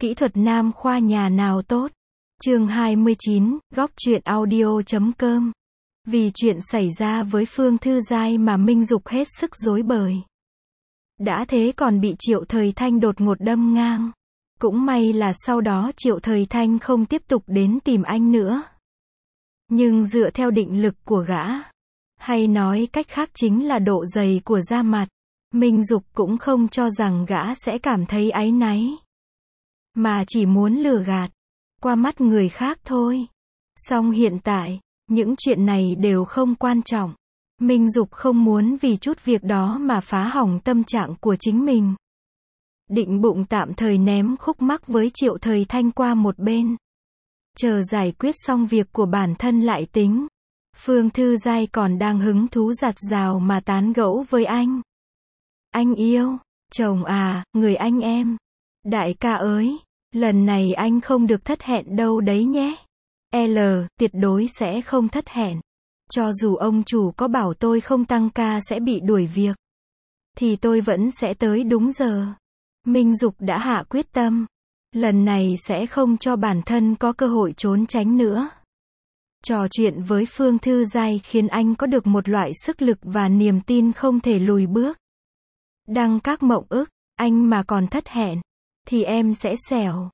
Kỹ thuật nam khoa nhà nào tốt? Chương 29, góc truyện audio.com. Vì chuyện xảy ra với Phương Thư Giai mà Minh Dục hết sức rối bời. Đã thế còn bị Triệu Thời Thanh đột ngột đâm ngang. Cũng may là sau đó Triệu Thời Thanh không tiếp tục đến tìm anh nữa. Nhưng dựa theo định lực của gã, hay nói cách khác chính là độ dày của da mặt, Minh Dục cũng không cho rằng gã sẽ cảm thấy áy náy, mà chỉ muốn lừa gạt qua mắt người khác thôi. Song hiện tại, những chuyện này đều không quan trọng. Minh Dục không muốn vì chút việc đó mà phá hỏng tâm trạng của chính mình. Định bụng tạm thời ném khúc mắc với Triệu Thời Thanh qua một bên. Chờ giải quyết xong việc của bản thân lại tính. Phương Thư Giai còn đang hứng thú giặt rào mà tán gẫu với anh. Anh yêu, chồng à, người anh em. Đại ca ơi, lần này anh không được thất hẹn đâu đấy nhé. Tuyệt đối sẽ không thất hẹn. Cho dù ông chủ có bảo tôi không tăng ca sẽ bị đuổi việc, thì tôi vẫn sẽ tới đúng giờ. Minh Dục đã hạ quyết tâm. Lần này sẽ không cho bản thân có cơ hội trốn tránh nữa. Trò chuyện với Phương Thư Giai khiến anh có được một loại sức lực và niềm tin không thể lùi bước. Đăng các mộng ức, anh mà còn thất hẹn, thì em sẽ xẻo.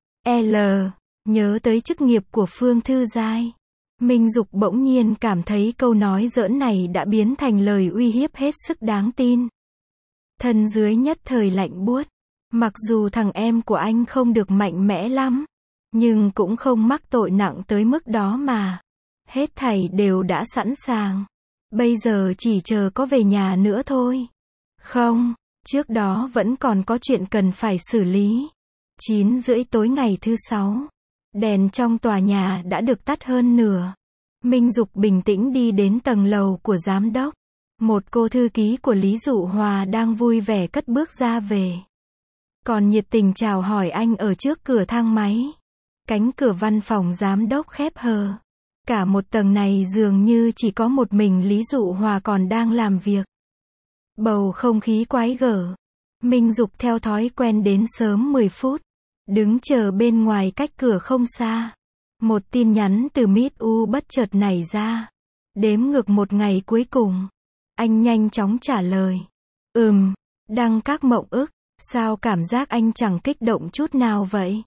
Nhớ tới chức nghiệp của Phương Thư Giai, Minh Dục bỗng nhiên cảm thấy câu nói giỡn này đã biến thành lời uy hiếp hết sức đáng tin. Thân dưới nhất thời lạnh buốt. Mặc dù thằng em của anh không được mạnh mẽ lắm, nhưng cũng không mắc tội nặng tới mức đó mà. Hết thảy đều đã sẵn sàng. Bây giờ chỉ chờ có về nhà nữa thôi. Không, trước đó vẫn còn có chuyện cần phải xử lý. 9:30 tối ngày thứ 6. Đèn trong tòa nhà đã được tắt hơn nửa. Minh Dục bình tĩnh đi đến tầng lầu của giám đốc. Một cô thư ký của Lý Dụ Hòa đang vui vẻ cất bước ra về. Còn nhiệt tình chào hỏi anh ở trước cửa thang máy. Cánh cửa văn phòng giám đốc khép hờ. Cả một tầng này dường như chỉ có một mình Lý Dụ Hòa còn đang làm việc. Bầu không khí quái gở. Minh Dục theo thói quen đến sớm 10 phút. Đứng chờ bên ngoài cách cửa không xa. Một tin nhắn từ Mít U bất chợt nảy ra. Đếm ngược một ngày cuối cùng. Anh nhanh chóng trả lời. Đăng các mộng ức. Sao cảm giác anh chẳng kích động chút nào vậy?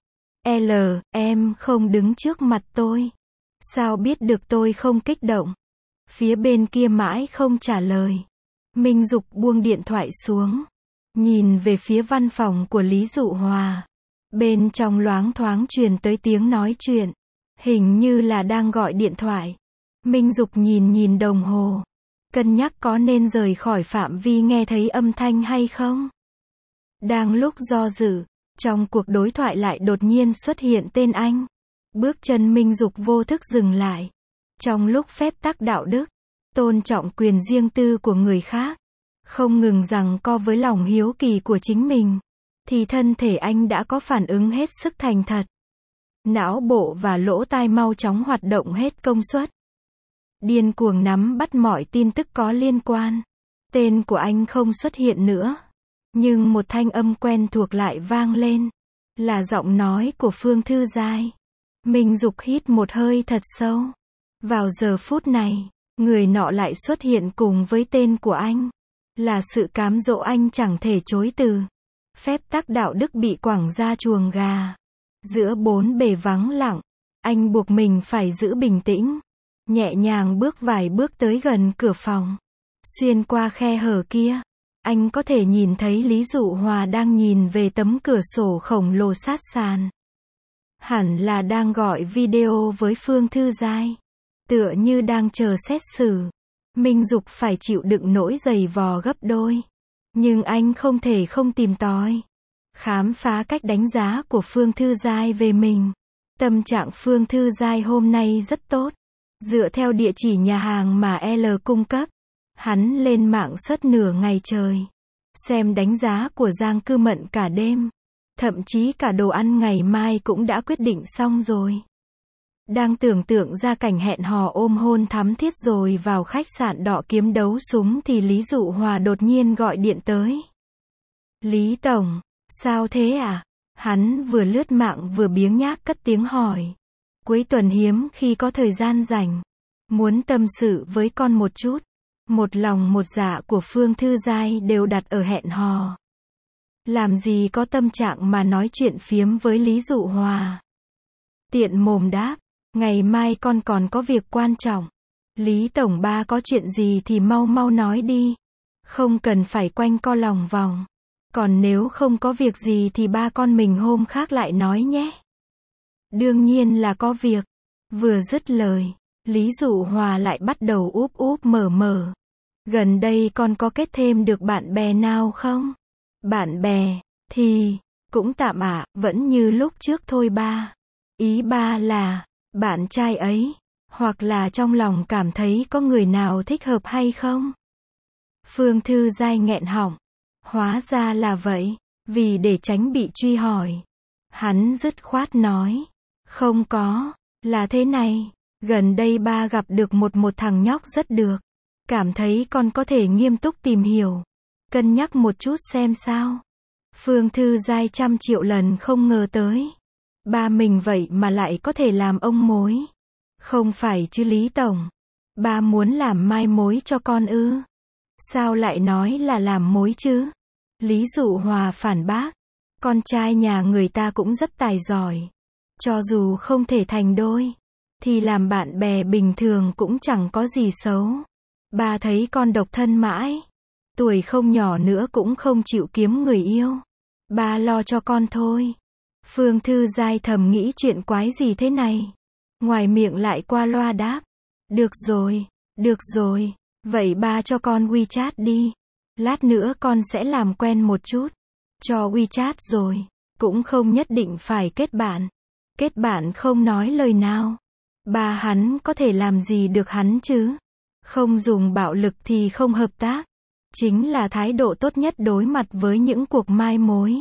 Em không đứng trước mặt tôi. Sao biết được tôi không kích động? Phía bên kia mãi không trả lời. Minh Dục buông điện thoại xuống. Nhìn về phía văn phòng của Lý Dụ Hòa. Bên trong loáng thoáng truyền tới tiếng nói chuyện. Hình như là đang gọi điện thoại. Minh Dục nhìn đồng hồ. Cân nhắc có nên rời khỏi phạm vi nghe thấy âm thanh hay không? Đang lúc do dự, trong cuộc đối thoại lại đột nhiên xuất hiện tên anh. Bước chân Minh Dục vô thức dừng lại. Trong lúc phép tắc đạo đức, tôn trọng quyền riêng tư của người khác, không ngừng giằng co với lòng hiếu kỳ của chính mình, thì thân thể anh đã có phản ứng hết sức thành thật. Não bộ và lỗ tai mau chóng hoạt động hết công suất. Điên cuồng nắm bắt mọi tin tức có liên quan. Tên của anh không xuất hiện nữa. Nhưng một thanh âm quen thuộc lại vang lên. Là giọng nói của Phương Thư Giai. Minh Dục hít một hơi thật sâu. Vào giờ phút này, người nọ lại xuất hiện cùng với tên của anh. Là sự cám dỗ anh chẳng thể chối từ. Phép tắc đạo đức bị quẳng ra chuồng gà. Giữa bốn bề vắng lặng, anh buộc mình phải giữ bình tĩnh. Nhẹ nhàng bước vài bước tới gần cửa phòng. Xuyên qua khe hở kia, anh có thể nhìn thấy Lý Dụ Hòa đang nhìn về tấm cửa sổ khổng lồ sát sàn. Hẳn là đang gọi video với Phương Thư Giai. Tựa như đang chờ xét xử. Minh Dục phải chịu đựng nỗi giày vò gấp đôi. Nhưng anh không thể không tìm tòi. Khám phá cách đánh giá của Phương Thư Giai về mình. Tâm trạng Phương Thư Giai hôm nay rất tốt. Dựa theo địa chỉ nhà hàng mà cung cấp, hắn lên mạng search nửa ngày trời. Xem đánh giá của Giang Cư Mận cả đêm. Thậm chí cả đồ ăn ngày mai cũng đã quyết định xong rồi. Đang tưởng tượng ra cảnh hẹn hò ôm hôn thắm thiết rồi vào khách sạn đọ kiếm đấu súng thì Lý Dụ Hòa đột nhiên gọi điện tới. Lý Tổng, sao thế à? Hắn vừa lướt mạng vừa biếng nhác cất tiếng hỏi. Cuối tuần hiếm khi có thời gian rảnh. Muốn tâm sự với con một chút. Một lòng một dạ của Phương Thư Giai đều đặt ở hẹn hò. Làm gì có tâm trạng mà nói chuyện phiếm với Lý Dụ Hòa. Tiện mồm đáp, ngày mai con còn có việc quan trọng. Lý Tổng Ba có chuyện gì thì mau mau nói đi. Không cần phải quanh co lòng vòng. Còn nếu không có việc gì thì ba con mình hôm khác lại nói nhé. Đương nhiên là có việc. Vừa dứt lời, Lý Dụ Hòa lại bắt đầu úp úp mở mở. Gần đây con có kết thêm được bạn bè nào không? Bạn bè, thì, cũng tạm ạ, vẫn như lúc trước thôi ba. Ý ba là, bạn trai ấy, hoặc là trong lòng cảm thấy có người nào thích hợp hay không? Phương Thư Giai nghẹn họng. Hóa ra là vậy, vì để tránh bị truy hỏi. Hắn dứt khoát nói, không có, là thế này, gần đây ba gặp được một thằng nhóc rất được. Cảm thấy con có thể nghiêm túc tìm hiểu, cân nhắc một chút xem sao. Phương Thư Giai 100.000.000 lần không ngờ tới. Ba mình vậy mà lại có thể làm ông mối. Không phải chứ Lý Tổng. Ba muốn làm mai mối cho con ư? Sao lại nói là làm mối chứ? Lý Dụ Hòa phản bác. Con trai nhà người ta cũng rất tài giỏi. Cho dù không thể thành đôi, thì làm bạn bè bình thường cũng chẳng có gì xấu. Ba thấy con độc thân mãi. Tuổi không nhỏ nữa cũng không chịu kiếm người yêu. Ba lo cho con thôi. Phương Thư Giai thầm nghĩ chuyện quái gì thế này. Ngoài miệng lại qua loa đáp. Được rồi. Vậy ba cho con WeChat đi. Lát nữa con sẽ làm quen một chút. Cho WeChat rồi. Cũng không nhất định phải kết bạn. Kết bạn không nói lời nào. Ba hắn có thể làm gì được hắn chứ? Không dùng bạo lực thì không hợp tác. Chính là thái độ tốt nhất đối mặt với những cuộc mai mối.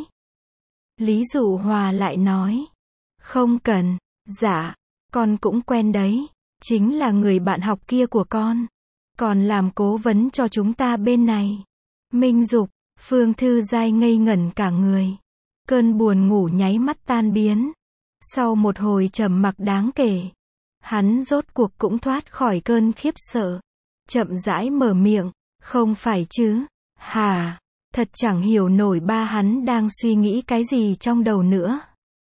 Lý Dụ Hòa lại nói. Không cần, dạ, con cũng quen đấy. Chính là người bạn học kia của con. Còn làm cố vấn cho chúng ta bên này. Minh Dục, Phương Thư Giai ngây ngẩn cả người. Cơn buồn ngủ nháy mắt tan biến. Sau một hồi trầm mặc đáng kể, hắn rốt cuộc cũng thoát khỏi cơn khiếp sợ. Chậm rãi mở miệng, không phải chứ, hả? Thật chẳng hiểu nổi ba hắn đang suy nghĩ cái gì trong đầu nữa.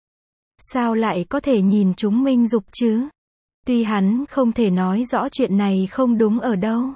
Sao lại có thể nhìn chúng Minh Dục chứ? Tuy hắn không thể nói rõ chuyện này không đúng ở đâu.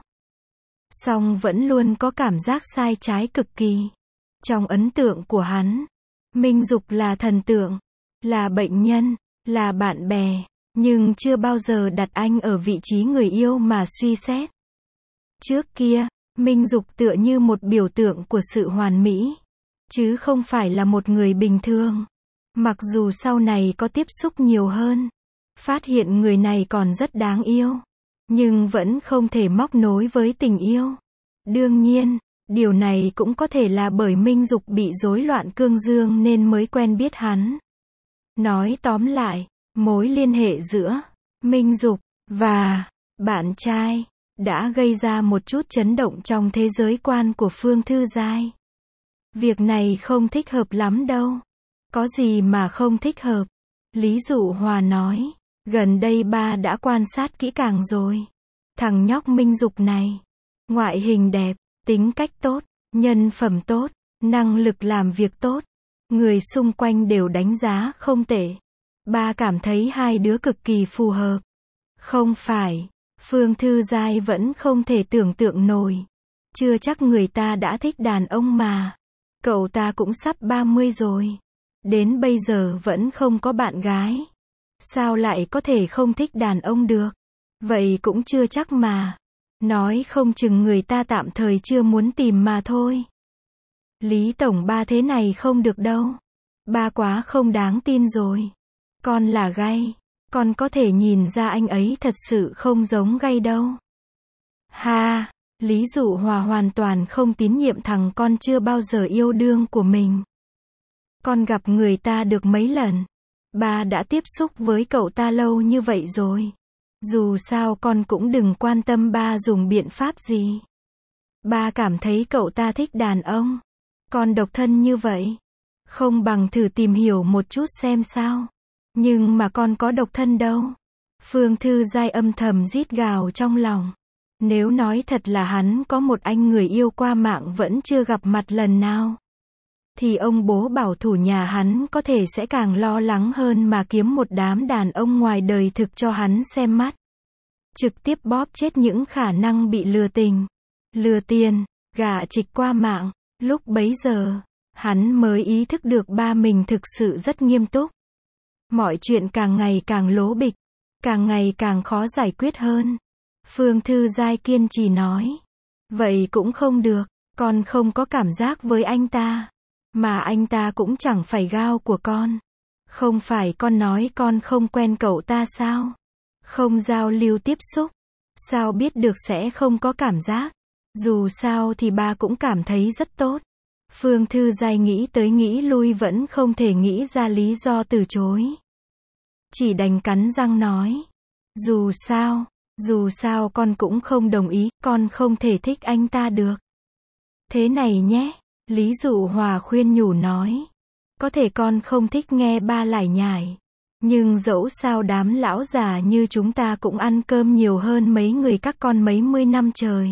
Song vẫn luôn có cảm giác sai trái cực kỳ. Trong ấn tượng của hắn, Minh Dục là thần tượng, là bệnh nhân, là bạn bè, nhưng chưa bao giờ đặt anh ở vị trí người yêu mà suy xét. Trước kia, Minh Dục tựa như một biểu tượng của sự hoàn mỹ, chứ không phải là một người bình thường. Mặc dù sau này có tiếp xúc nhiều hơn, phát hiện người này còn rất đáng yêu, nhưng vẫn không thể móc nối với tình yêu. Đương nhiên, điều này cũng có thể là bởi Minh Dục bị rối loạn cương dương nên mới quen biết hắn. Nói tóm lại, mối liên hệ giữa Minh Dục và bạn trai đã gây ra một chút chấn động trong thế giới quan của Phương Thư Giai. Việc này không thích hợp lắm đâu. Có gì mà không thích hợp? Lý Dụ Hòa nói. Gần đây ba đã quan sát kỹ càng rồi. Thằng nhóc Minh Dục này, ngoại hình đẹp, tính cách tốt, nhân phẩm tốt, năng lực làm việc tốt. Người xung quanh đều đánh giá không tệ. Ba cảm thấy hai đứa cực kỳ phù hợp. Không phải, Phương Thư Giai vẫn không thể tưởng tượng nổi. Chưa chắc người ta đã thích đàn ông mà. Cậu ta cũng sắp 30 rồi. Đến bây giờ vẫn không có bạn gái. Sao lại có thể không thích đàn ông được? Vậy cũng chưa chắc mà. Nói không chừng người ta tạm thời chưa muốn tìm mà thôi. Lý Tổng Ba thế này không được đâu. Ba quá không đáng tin rồi. Con là gay. Con có thể nhìn ra anh ấy thật sự không giống gay đâu. Ha, Lý Dụ Hòa hoàn toàn không tín nhiệm thằng con chưa bao giờ yêu đương của mình. Con gặp người ta được mấy lần. Ba đã tiếp xúc với cậu ta lâu như vậy rồi. Dù sao con cũng đừng quan tâm ba dùng biện pháp gì. Ba cảm thấy cậu ta thích đàn ông. Con độc thân như vậy. Không bằng thử tìm hiểu một chút xem sao. Nhưng mà con có độc thân đâu. Phương Thư Giai âm thầm rít gào trong lòng. Nếu nói thật là hắn có một anh người yêu qua mạng vẫn chưa gặp mặt lần nào, thì ông bố bảo thủ nhà hắn có thể sẽ càng lo lắng hơn mà kiếm một đám đàn ông ngoài đời thực cho hắn xem mắt. Trực tiếp bóp chết những khả năng bị lừa tình, lừa tiền, gả chịch qua mạng. Lúc bấy giờ, hắn mới ý thức được ba mình thực sự rất nghiêm túc. Mọi chuyện càng ngày càng lố bịch, càng ngày càng khó giải quyết hơn. Phương Thư Giai kiên trì nói. Vậy cũng không được, con không có cảm giác với anh ta. Mà anh ta cũng chẳng phải gao của con. Không phải con nói con không quen cậu ta sao? Không giao lưu tiếp xúc. Sao biết được sẽ không có cảm giác? Dù sao thì ba cũng cảm thấy rất tốt. Phương Thư Giai nghĩ tới nghĩ lui vẫn không thể nghĩ ra lý do từ chối. Chỉ đành cắn răng nói. Dù sao con cũng không đồng ý, con không thể thích anh ta được. Thế này nhé, Lý Dụ Hòa khuyên nhủ nói. Có thể con không thích nghe ba lải nhải. Nhưng dẫu sao đám lão già như chúng ta cũng ăn cơm nhiều hơn mấy người các con mấy mươi năm trời.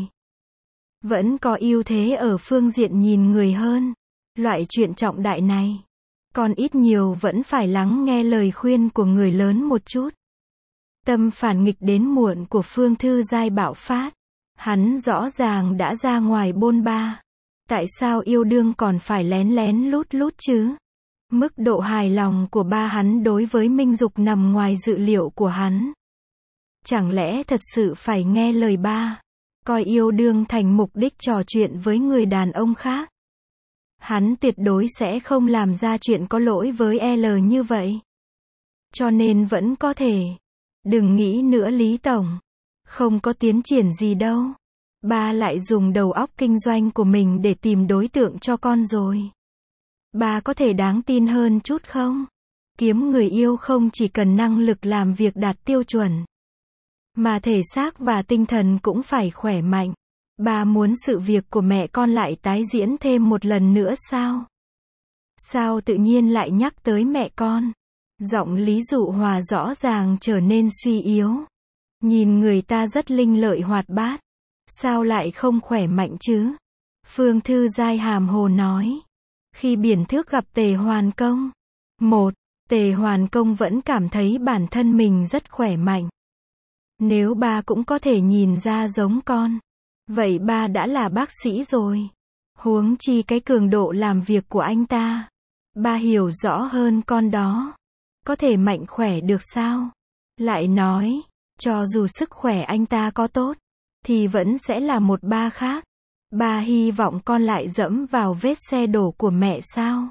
Vẫn có ưu thế ở phương diện nhìn người hơn. Loại chuyện trọng đại này, con ít nhiều vẫn phải lắng nghe lời khuyên của người lớn một chút. Tâm phản nghịch đến muộn của Phương Thư Giai bạo phát. Hắn rõ ràng đã ra ngoài bôn ba. Tại sao yêu đương còn phải lén lén lút lút chứ? Mức độ hài lòng của ba hắn đối với Minh Dục nằm ngoài dự liệu của hắn. Chẳng lẽ thật sự phải nghe lời ba, coi yêu đương thành mục đích trò chuyện với người đàn ông khác? Hắn tuyệt đối sẽ không làm ra chuyện có lỗi với L như vậy. Cho nên vẫn có thể. Đừng nghĩ nữa Lý Tổng. Không có tiến triển gì đâu. Ba lại dùng đầu óc kinh doanh của mình để tìm đối tượng cho con rồi. Ba có thể đáng tin hơn chút không? Kiếm người yêu không chỉ cần năng lực làm việc đạt tiêu chuẩn, mà thể xác và tinh thần cũng phải khỏe mạnh. Ba muốn sự việc của mẹ con lại tái diễn thêm một lần nữa sao? Sao tự nhiên lại nhắc tới mẹ con? Giọng Lý Dụ Hòa rõ ràng trở nên suy yếu. Nhìn người ta rất linh lợi hoạt bát. Sao lại không khỏe mạnh chứ? Phương Thư Giai hàm hồ nói. Khi Biển Thước gặp Tề Hoàn Công. Tề Hoàn Công vẫn cảm thấy bản thân mình rất khỏe mạnh. Nếu ba cũng có thể nhìn ra giống con, vậy ba đã là bác sĩ rồi. Huống chi cái cường độ làm việc của anh ta. Ba hiểu rõ hơn con đó. Có thể mạnh khỏe được sao? Lại nói, cho dù sức khỏe anh ta có tốt, thì vẫn sẽ là một ba khác. Ba hy vọng con lại dẫm vào vết xe đổ của mẹ sao?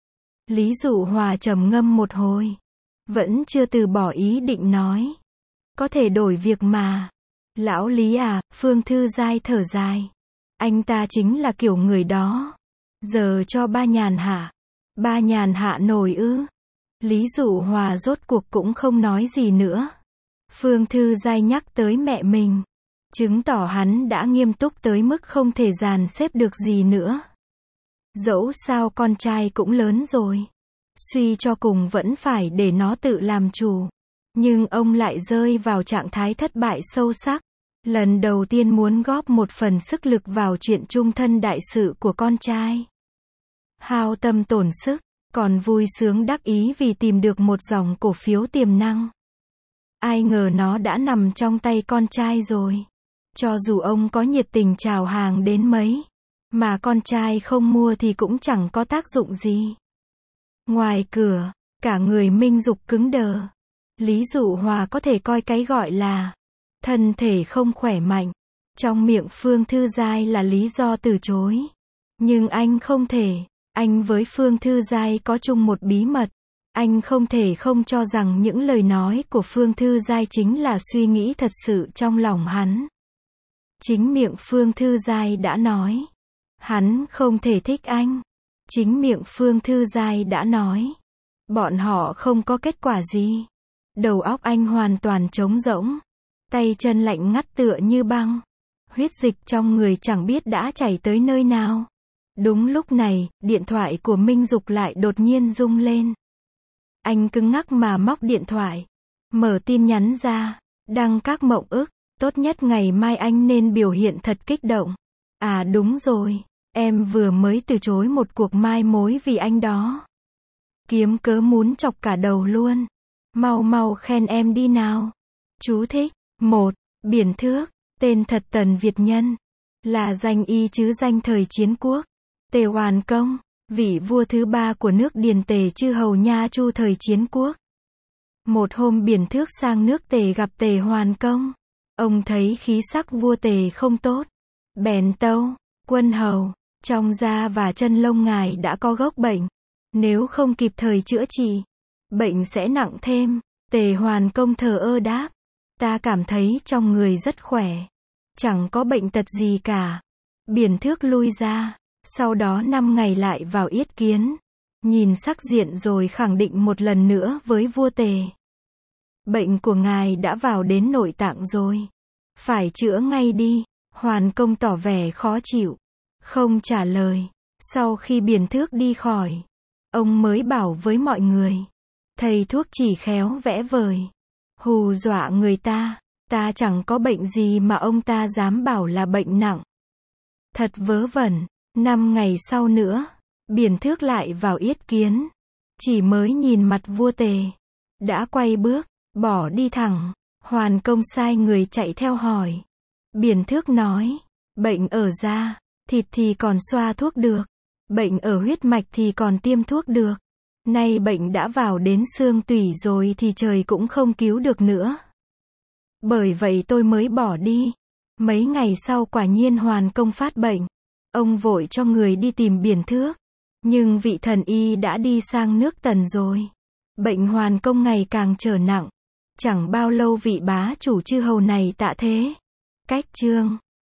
Lý Dụ Hòa trầm ngâm một hồi. Vẫn chưa từ bỏ ý định nói. Có thể đổi việc mà. Lão Lý à, Phương Thư Giai thở dài. Anh ta chính là kiểu người đó. Giờ cho ba nhàn hạ. Ba nhàn hạ nổi ư? Lý Dụ Hòa rốt cuộc cũng không nói gì nữa. Phương Thư Giai nhắc tới mẹ mình, chứng tỏ hắn đã nghiêm túc tới mức không thể dàn xếp được gì nữa. Dẫu sao con trai cũng lớn rồi. Suy cho cùng vẫn phải để nó tự làm chủ. Nhưng ông lại rơi vào trạng thái thất bại sâu sắc. Lần đầu tiên muốn góp một phần sức lực vào chuyện chung thân đại sự của con trai. Hao tâm tổn sức, còn vui sướng đắc ý vì tìm được một dòng cổ phiếu tiềm năng. Ai ngờ nó đã nằm trong tay con trai rồi. Cho dù ông có nhiệt tình chào hàng đến mấy, mà con trai không mua thì cũng chẳng có tác dụng gì. Ngoài cửa, cả người Minh Dục cứng đờ. Lý Dụ Hòa có thể coi cái gọi là thân thể không khỏe mạnh trong miệng Phương Thư Giai là lý do từ chối. Nhưng anh không thể. Anh với Phương Thư Giai có chung một bí mật. Anh không thể không cho rằng những lời nói của Phương Thư Giai chính là suy nghĩ thật sự trong lòng hắn. Chính miệng Phương Thư Giai đã nói. Hắn không thể thích anh. Chính miệng Phương Thư Giai đã nói. Bọn họ không có kết quả gì. Đầu óc anh hoàn toàn trống rỗng. Tay chân lạnh ngắt tựa như băng. Huyết dịch trong người chẳng biết đã chảy tới nơi nào. Đúng lúc này, điện thoại của Minh Dục lại đột nhiên rung lên. Anh cứng ngắc mà móc điện thoại. Mở tin nhắn ra. Đăng các mộng ức. Tốt nhất ngày mai anh nên biểu hiện thật kích động. À đúng rồi. Em vừa mới từ chối một cuộc mai mối vì anh đó. Kiếm cớ muốn chọc cả đầu luôn. Mau mau khen em đi nào. Chú thích. 1. Biển Thước. Tên thật Tần Việt Nhân. Là danh y chứ danh thời chiến quốc. Tề Hoàn Công. Vị vua thứ 3 của nước Điền Tề chư hầu Nha Chu thời chiến quốc. Một hôm Biển Thước sang nước Tề gặp Tề Hoàn Công. Ông thấy khí sắc vua Tề không tốt. Bèn tâu, quân hầu, trong da và chân lông ngài đã có gốc bệnh. Nếu không kịp thời chữa trị, bệnh sẽ nặng thêm. Tề Hoàn Công thờ ơ đáp, ta cảm thấy trong người rất khỏe. Chẳng có bệnh tật gì cả. Biển Thước lui ra, sau đó 5 ngày lại vào yết kiến. Nhìn sắc diện rồi khẳng định một lần nữa với vua Tề. Bệnh của ngài đã vào đến nội tạng rồi. Phải chữa ngay đi. Hoàn Công tỏ vẻ khó chịu. Không trả lời. Sau khi Biển Thước đi khỏi, ông mới bảo với mọi người. Thầy thuốc chỉ khéo vẽ vời. Hù dọa người ta. Ta chẳng có bệnh gì mà ông ta dám bảo là bệnh nặng. Thật vớ vẩn. 5 ngày sau nữa, Biển Thước lại vào yết kiến. Chỉ mới nhìn mặt vua Tề, đã quay bước, bỏ đi thẳng. Hoàn Công sai người chạy theo hỏi. Biển Thước nói, bệnh ở da, thịt thì còn xoa thuốc được. Bệnh ở huyết mạch thì còn tiêm thuốc được. Nay bệnh đã vào đến xương tủy rồi thì trời cũng không cứu được nữa. Bởi vậy tôi mới bỏ đi. Mấy ngày sau quả nhiên Hoàn Công phát bệnh. Ông vội cho người đi tìm Biển Thước. Nhưng vị thần y đã đi sang nước Tần rồi. Bệnh Hoàn Công ngày càng trở nặng. Chẳng bao lâu vị bá chủ chư hầu này tạ thế. Cách chương